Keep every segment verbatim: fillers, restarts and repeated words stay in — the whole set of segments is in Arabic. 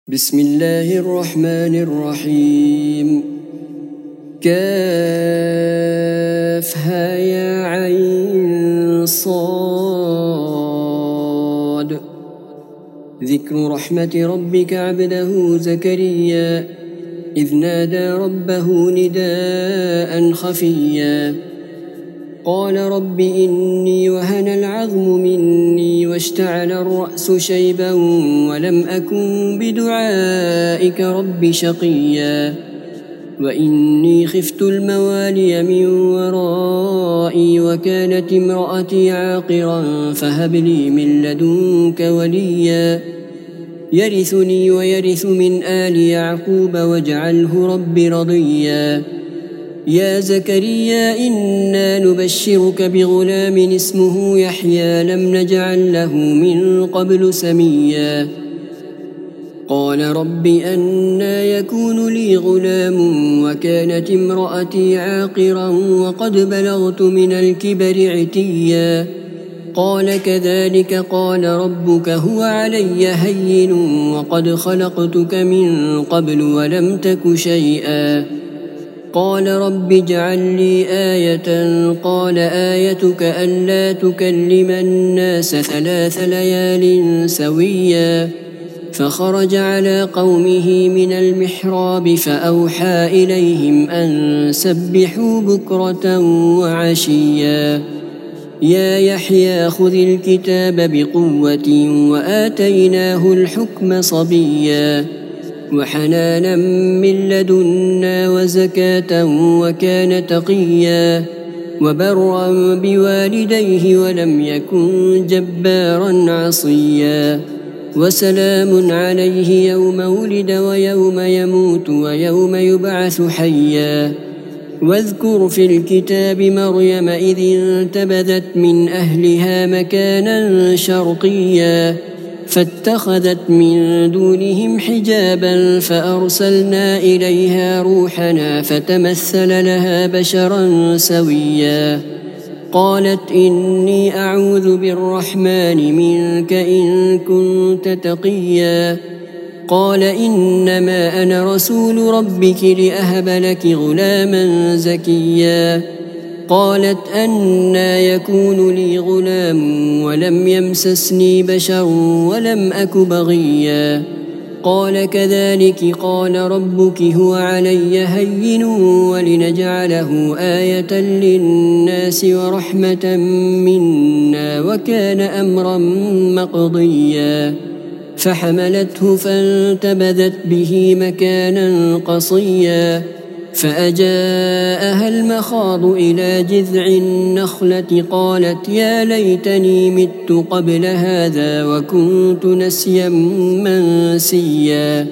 بسم الله الرحمن الرحيم. كافها يا عين صاد. ذكر رحمة ربك عبده زكريا إذ نادى ربه نداء خفيا قال رب إني وهن العظم مني واشتعل الرأس شيبا ولم أكن بدعائك رب شقيا وإني خفت الموالي من ورائي وكانت امرأتي عاقرا فهب لي من لدنك وليا يرثني ويرث من آل يعقوب واجعله رب رضيا يا زكريا إنا نبشرك بغلام اسمه يحيى لم نجعل له من قبل سميا قال رب أنى يكون لي غلام وكانت امرأتي عاقرا وقد بلغت من الكبر عتيا قال كذلك قال ربك هو علي هين وقد خلقتك من قبل ولم تك شيئا قال رب اجعل لي آية قال آيتك ألا تكلم الناس ثلاث ليال سويا فخرج على قومه من المحراب فأوحى إليهم أن سبحوا بكرة وعشيا يا يحيى خذ الكتاب بقوة وآتيناه الحكم صبيا وحنانا من لدنا وزكاة وكان تقيا وبرا بوالديه ولم يكن جبارا عصيا وسلام عليه يوم ولد ويوم يموت ويوم يبعث حيا واذكر في الكتاب مريم إذ انتبذت من أهلها مكانا شرقيا فاتخذت من دونهم حجابا فأرسلنا إليها روحنا فتمثل لها بشرا سويا قالت إني أعوذ بالرحمن منك إن كنت تقيا قال إنما أنا رسول ربك لأهب لك غلاما زكيا قالت أنى يكون لي غلام ولم يمسسني بشر ولم أك بغيا قال كذلك قال ربك هو علي هين ولنجعله آية للناس ورحمة منا وكان أمرا مقضيا فحملته فانتبذت به مكانا قصيا فأجاءها المخاض إلى جذع النخلة قالت يا ليتني مت قبل هذا وكنت نسيا منسيا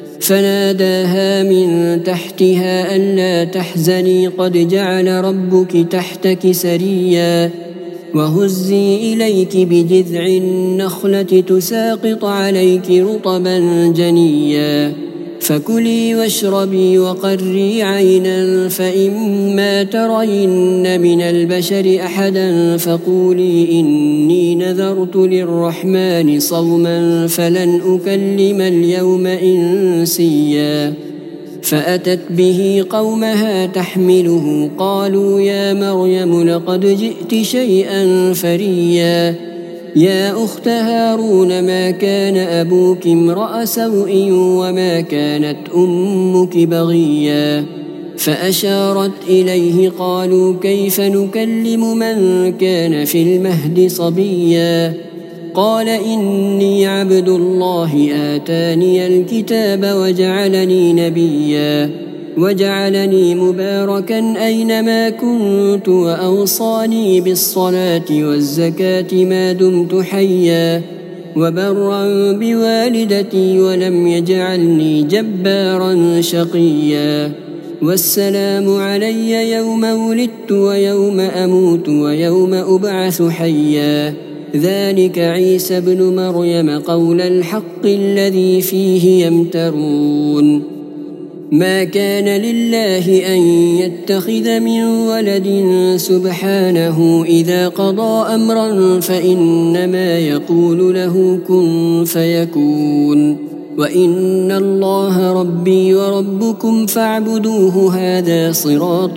فناداها من تحتها ألا تحزني قد جعل ربك تحتك سريا وهزي إليك بجذع النخلة تساقط عليك رطبا جنيا فكلي واشربي وقري عينا فإما ترين من البشر أحدا فقولي إني نذرت للرحمن صوما فلن أكلم اليوم إنسيا فأتت به قومها تحمله قالوا يا مريم لقد جئت شيئا فريا يا أخت هارون ما كان أبوك امرأ سوء وما كانت أمك بغيا فأشارت إليه قالوا كيف نكلم من كان في المهد صبيا قال إني عبد الله آتاني الكتاب وجعلني نبيا وجعلني مباركا أينما كنت وأوصاني بالصلاة والزكاة ما دمت حيا وبرا بوالدتي ولم يجعلني جبارا شقيا والسلام علي يوم ولدت ويوم أموت ويوم أبعث حيا ذلك عيسى ابن مريم قول الحق الذي فيه يمترون ما كان لله أن يتخذ من ولد سبحانه إذا قضى أمرا فإنما يقول له كن فيكون وإن الله ربي وربكم فاعبدوه هذا صراط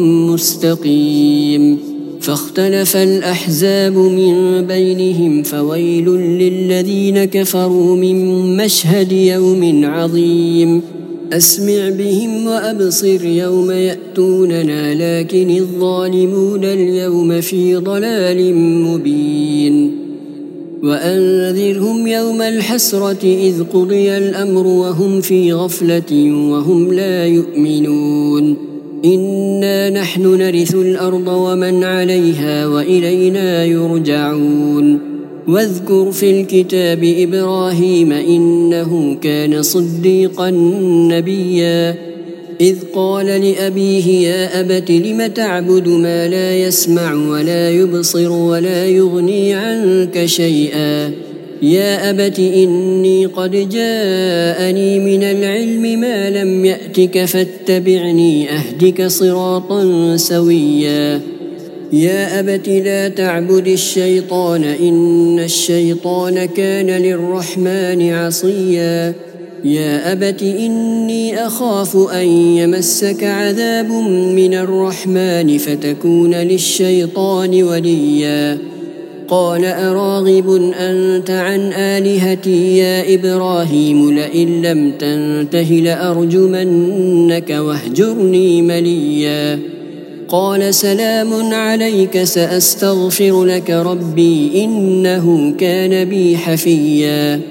مستقيم. فاختلف الأحزاب من بينهم فويل للذين كفروا من مشهد يوم عظيم. أسمع بهم وأبصر يوم يأتوننا لكن الظالمون اليوم في ضلال مبين. وأنذرهم يوم الحسرة إذ قضي الأمر وهم في غفلة وهم لا يؤمنون. إنا نحن نرث الأرض ومن عليها وإلينا يرجعون. واذكر في الكتاب إبراهيم إنه كان صديقا نبيا إذ قال لأبيه يا أبت لم تعبد ما لا يسمع ولا يبصر ولا يغني عنك شيئا يا أبت إني قد جاءني من العلم ما لم يأتك فاتبعني أهدك صراطا سويا يا أبت لا تعبد الشيطان إن الشيطان كان للرحمن عصيا يا أبت إني أخاف أن يمسك عذاب من الرحمن فتكون للشيطان وليا قال أراغب أنت عن آلهتي يا إبراهيم لئن لم تنته لأرجمنك واهجرني مليا قال سلام عليك سأستغفر لك ربي إنه كان بي حفيا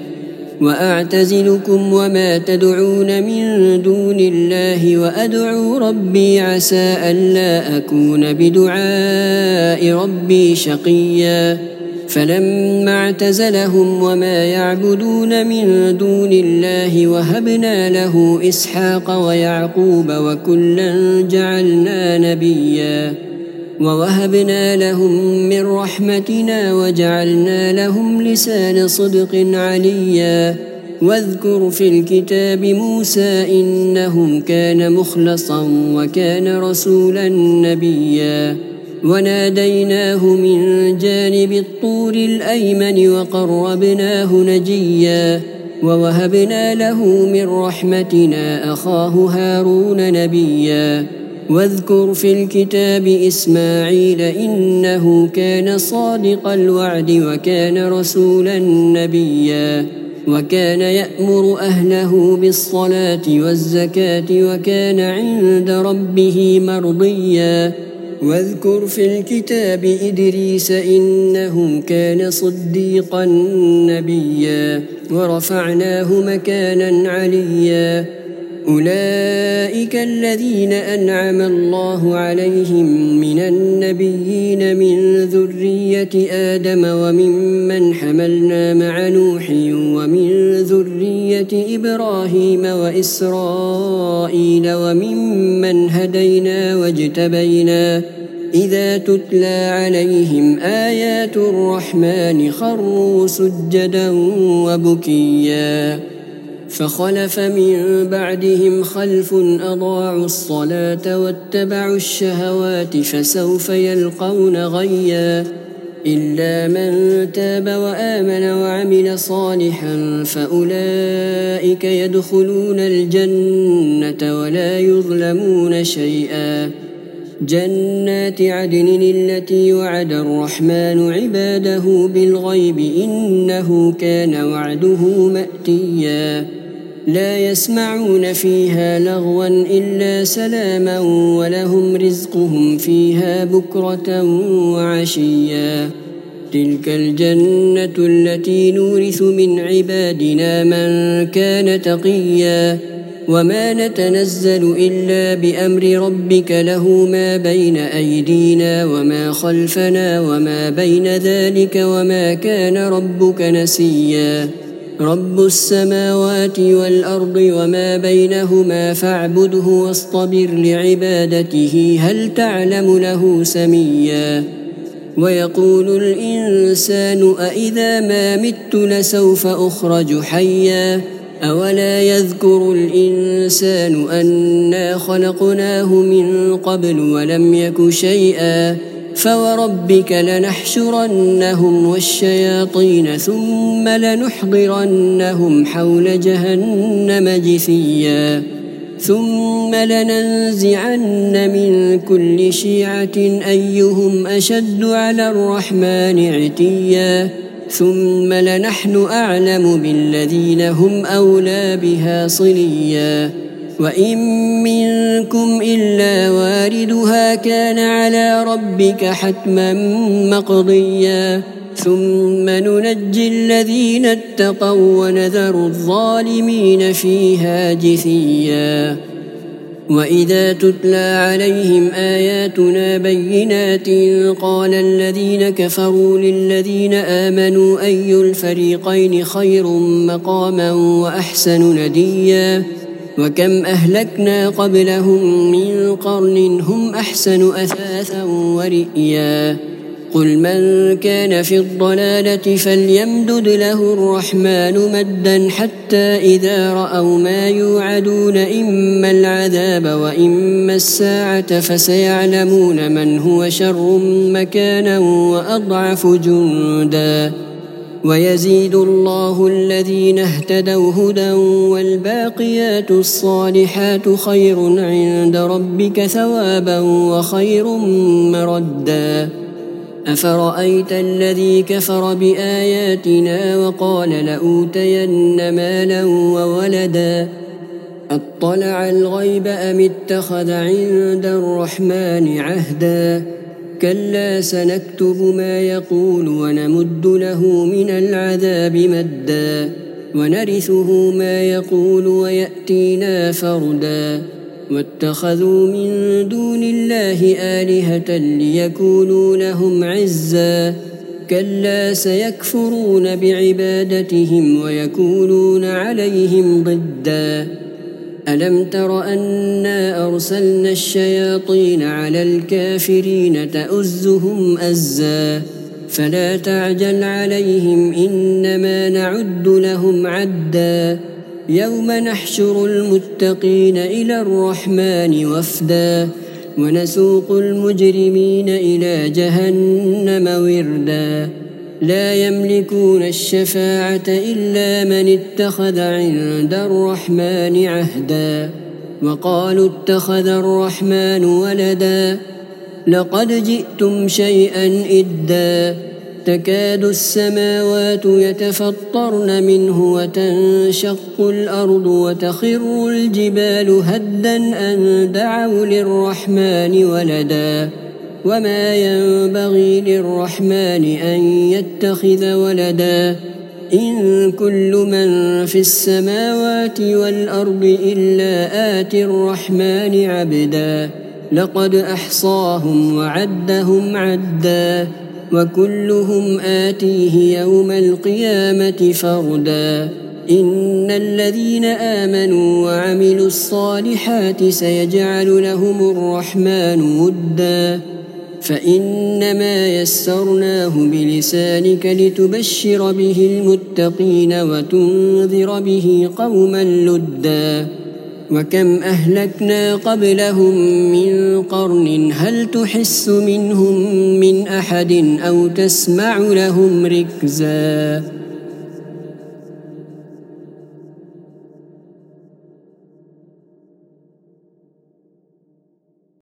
وأعتزلكم وما تدعون من دون الله وأدعو ربي عسى ألا أكون بدعاء ربي شقيا فلما اعتزلهم وما يعبدون من دون الله وهبنا له إسحاق ويعقوب وكلا جعلنا نبيا ووهبنا لهم من رحمتنا وجعلنا لهم لسان صدق عليا واذكر في الكتاب موسى إنه كان مخلصا وكان رسولا نبيا وناديناه من جانب الطور الأيمن وقربناه نجيا ووهبنا له من رحمتنا أخاه هارون نبيا واذكر في الكتاب إسماعيل إنه كان صادق الوعد وكان رسولا نبيا وكان يأمر أهله بالصلاة والزكاة وكان عند ربه مرضيا واذكر في الكتاب إدريس إنه كان صديقا نبيا ورفعناه مكانا عليا أولئك الذين أنعم الله عليهم من النبيين من ذرية آدم وممن حملنا مع نوح ومن ذرية إبراهيم وإسرائيل وممن هدينا واجتبينا إذا تتلى عليهم آيات الرحمن خروا سجدا وبكيا فخلف من بعدهم خلف أضاعوا الصلاة واتبعوا الشهوات فسوف يلقون غيا إلا من تاب وآمن وعمل صالحا فأولئك يدخلون الجنة ولا يظلمون شيئا جنات عدن التي وعد الرحمن عباده بالغيب إنه كان وعده مأتيا لا يسمعون فيها لغوا إلا سلاما ولهم رزقهم فيها بكرة وعشيا تلك الجنة التي نورث من عبادنا من كان تقيا وما نتنزل إلا بأمر ربك له ما بين أيدينا وما خلفنا وما بين ذلك وما كان ربك نسيا رب السماوات والأرض وما بينهما فاعبده واصطبر لعبادته هل تعلم له سميا ويقول الإنسان أإذا ما مت لسوف أخرج حيا أولا يذكر الإنسان أنا خلقناه من قبل ولم يك شيئا فوربك لنحشرنهم والشياطين ثم لنحضرنهم حول جهنم جثيا ثم لننزعن من كل شيعة أيهم أشد على الرحمن عتيا ثم لنحن أعلم بالذين هم أولى بها صليا وإن منكم إلا واردها كان على ربك حتما مقضيا ثم ننجي الذين اتقوا ونذر الظالمين فيها جثيا وإذا تتلى عليهم آياتنا بينات قال الذين كفروا للذين آمنوا أي الفريقين خير مقاما وأحسن نديا وكم أهلكنا قبلهم من قرن هم أحسن أثاثا ورئيا قل من كان في الضلالة فليمدد له الرحمن مدا حتى إذا رأوا ما يوعدون إما العذاب وإما الساعة فسيعلمون من هو شر مكانا وأضعف جندا ويزيد الله الذين اهتدوا هدى والباقيات الصالحات خير عند ربك ثوابا وخير مردا أفرأيت الذي كفر بآياتنا وقال لأوتين مالا وولدا أطلع الغيب أم اتخذ عند الرحمن عهدا كلا سنكتب ما يقول ونمد له من العذاب مدا ونرثه ما يقول ويأتينا فردا واتخذوا من دون الله آلهة ليكونوا لهم عزا كلا سيكفرون بعبادتهم ويكونون عليهم ضدا ألم تر أنا أرسلنا الشياطين على الكافرين تؤزهم أزا فلا تعجل عليهم إنما نعد لهم عدا يوم نحشر المتقين إلى الرحمن وفدا ونسوق المجرمين إلى جهنم وردا لا يملكون الشفاعة إلا من اتخذ عند الرحمن عهدا وقالوا اتخذ الرحمن ولدا لقد جئتم شيئا إدا تكاد السماوات يتفطرن منه وتنشق الأرض وتخر الجبال هدا أن دعوا للرحمن ولدا وما ينبغي للرحمن أن يتخذ ولدا إن كل من في السماوات والأرض إلا آتي الرحمن عبدا لقد أحصاهم وعدهم عدا وكلهم آتيه يوم القيامة فردا إن الذين آمنوا وعملوا الصالحات سيجعل لهم الرحمن ودا فإنما يسرناه بلسانك لتبشر به المتقين وتنذر به قوما لدا وكم أهلكنا قبلهم من قرن هل تحس منهم من أحد أو تسمع لهم ركزا